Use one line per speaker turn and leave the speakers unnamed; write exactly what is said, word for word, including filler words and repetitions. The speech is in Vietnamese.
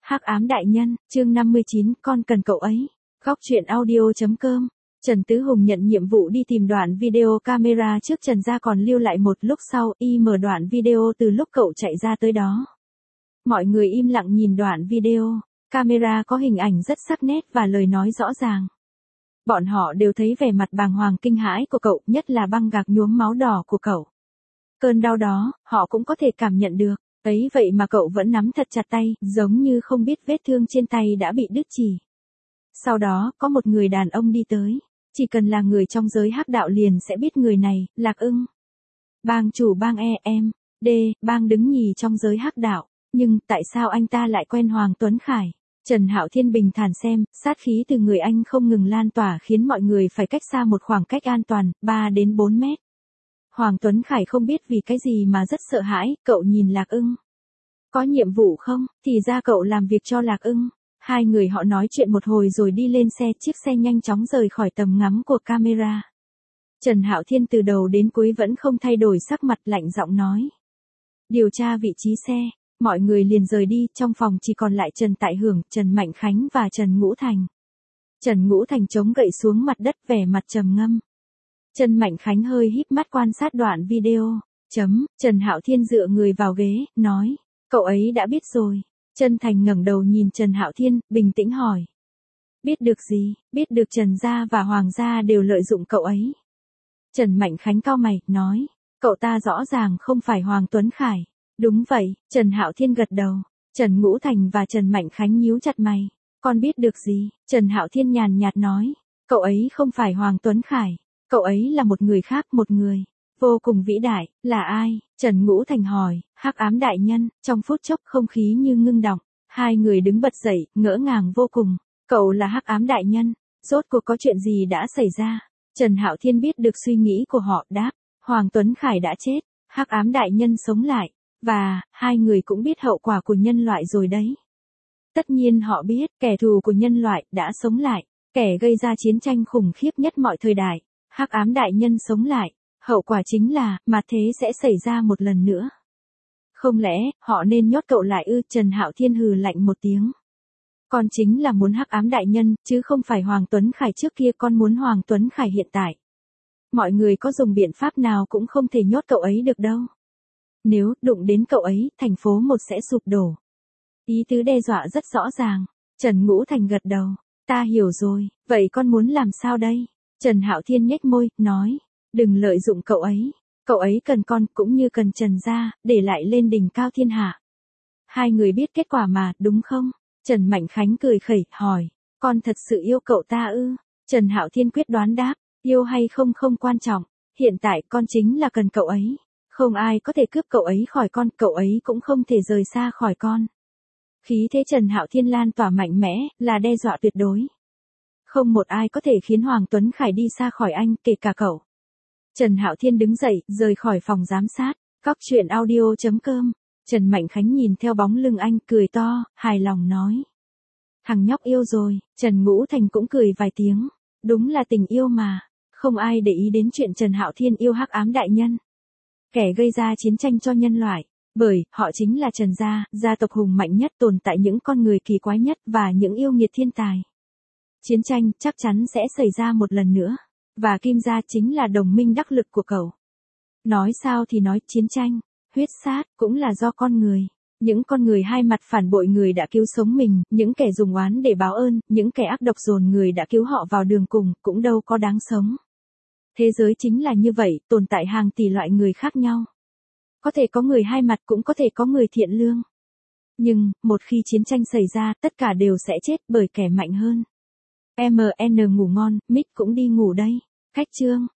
Hắc ám đại nhân, chương năm mươi chín, con cần cậu ấy. Góc truyện audio chấm com. Trần Tứ Hùng nhận nhiệm vụ đi tìm đoạn video camera trước Trần gia còn lưu lại một lúc sau, y mở đoạn video từ lúc cậu chạy ra tới đó. Mọi người im lặng nhìn đoạn video, camera có hình ảnh rất sắc nét và lời nói rõ ràng. Bọn họ đều thấy vẻ mặt bàng hoàng kinh hãi của cậu, nhất là băng gạc nhuốm máu đỏ của cậu. Cơn đau đó, họ cũng có thể cảm nhận được. Ấy vậy mà cậu vẫn nắm thật chặt tay, giống như không biết vết thương trên tay đã bị đứt chỉ. Sau đó, có một người đàn ông đi tới. Chỉ cần là người trong giới hắc đạo liền sẽ biết người này, Lạc Ưng. Bang chủ bang E em, D, bang đứng nhì trong giới hắc đạo. Nhưng, tại sao anh ta lại quen Hoàng Tuấn Khải? Trần Hạo Thiên bình thản xem, sát khí từ người anh không ngừng lan tỏa khiến mọi người phải cách xa một khoảng cách an toàn, ba đến bốn mét. Hoàng Tuấn Khải không biết vì cái gì mà rất sợ hãi, cậu nhìn Lạc Ưng. Có nhiệm vụ không? Thì ra cậu làm việc cho Lạc Ưng. Hai người họ nói chuyện một hồi rồi đi lên xe, chiếc xe nhanh chóng rời khỏi tầm ngắm của camera. Trần Hạo Thiên từ đầu đến cuối vẫn không thay đổi sắc mặt, lạnh giọng nói. Điều tra vị trí xe, mọi người liền rời đi, trong phòng chỉ còn lại Trần Tại Hưởng, Trần Mạnh Khánh và Trần Ngũ Thành. Trần Ngũ Thành chống gậy xuống mặt đất vẻ mặt trầm ngâm. Trần Mạnh Khánh hơi híp mắt quan sát đoạn video. Chấm, Trần Hạo Thiên dựa người vào ghế, nói, cậu ấy đã biết rồi. Trần Thành ngẩng đầu nhìn Trần Hạo Thiên, bình tĩnh hỏi. Biết được gì? Biết được Trần gia và Hoàng gia đều lợi dụng cậu ấy. Trần Mạnh Khánh cau mày, nói, cậu ta rõ ràng không phải Hoàng Tuấn Khải. Đúng vậy, Trần Hạo Thiên gật đầu. Trần Ngũ Thành và Trần Mạnh Khánh nhíu chặt mày. Con biết được gì? Trần Hạo Thiên nhàn nhạt nói, cậu ấy không phải Hoàng Tuấn Khải. Cậu ấy là một người khác, một người vô cùng vĩ đại. Là ai? Trần Ngũ Thành hỏi. Hắc ám đại nhân. Trong phút chốc không khí như ngưng đọng. Hai người đứng bật dậy, ngỡ ngàng vô cùng. Cậu là Hắc ám đại nhân. Rốt cuộc có chuyện gì đã xảy ra? Trần Hạo Thiên biết được suy nghĩ của họ, đáp. Hoàng Tuấn Khải đã chết. Hắc ám đại nhân sống lại. Và, hai người cũng biết hậu quả của nhân loại rồi đấy. Tất nhiên họ biết, kẻ thù của nhân loại đã sống lại. Kẻ gây ra chiến tranh khủng khiếp nhất mọi thời đại. Hắc ám đại nhân sống lại, hậu quả chính là, mà thế sẽ xảy ra một lần nữa. Không lẽ, họ nên nhốt cậu lại ư? Trần Hạo Thiên hừ lạnh một tiếng. Con chính là muốn Hắc ám đại nhân, chứ không phải Hoàng Tuấn Khải trước kia, con muốn Hoàng Tuấn Khải hiện tại. Mọi người có dùng biện pháp nào cũng không thể nhốt cậu ấy được đâu. Nếu đụng đến cậu ấy, thành phố một sẽ sụp đổ. Ý tứ đe dọa rất rõ ràng. Trần Ngũ Thành gật đầu. Ta hiểu rồi, vậy con muốn làm sao đây? Trần Hạo Thiên nhếch môi, nói, đừng lợi dụng cậu ấy. Cậu ấy cần con cũng như cần Trần gia, để lại lên đỉnh cao thiên hạ. Hai người biết kết quả mà, đúng không? Trần Mạnh Khánh cười khẩy, hỏi, con thật sự yêu cậu ta ư? Trần Hạo Thiên quyết đoán đáp, yêu hay không không quan trọng. Hiện tại con chính là cần cậu ấy. Không ai có thể cướp cậu ấy khỏi con, cậu ấy cũng không thể rời xa khỏi con. Khí thế Trần Hạo Thiên lan tỏa mạnh mẽ, là đe dọa tuyệt đối. Không một ai có thể khiến Hoàng Tuấn Khải đi xa khỏi anh, kể cả cậu. Trần Hạo Thiên đứng dậy, rời khỏi phòng giám sát. Góc truyện audio chấm com. Trần Mạnh Khánh nhìn theo bóng lưng anh, cười to, hài lòng nói. Thằng nhóc yêu rồi. Trần Ngũ Thành cũng cười vài tiếng. Đúng là tình yêu mà. Không ai để ý đến chuyện Trần Hạo Thiên yêu Hắc ám đại nhân. Kẻ gây ra chiến tranh cho nhân loại. Bởi, họ chính là Trần gia, gia tộc hùng mạnh nhất, tồn tại những con người kỳ quái nhất và những yêu nghiệt thiên tài. Chiến tranh chắc chắn sẽ xảy ra một lần nữa. Và Kim gia chính là đồng minh đắc lực của cậu. Nói sao thì nói, chiến tranh, huyết sát, cũng là do con người. Những con người hai mặt phản bội người đã cứu sống mình, những kẻ dùng oán để báo ơn, những kẻ ác độc dồn người đã cứu họ vào đường cùng, cũng đâu có đáng sống. Thế giới chính là như vậy, tồn tại hàng tỷ loại người khác nhau. Có thể có người hai mặt, cũng có thể có người thiện lương. Nhưng, một khi chiến tranh xảy ra, tất cả đều sẽ chết bởi kẻ mạnh hơn. em en ngủ ngon, Mít cũng đi ngủ đây. Khách chương.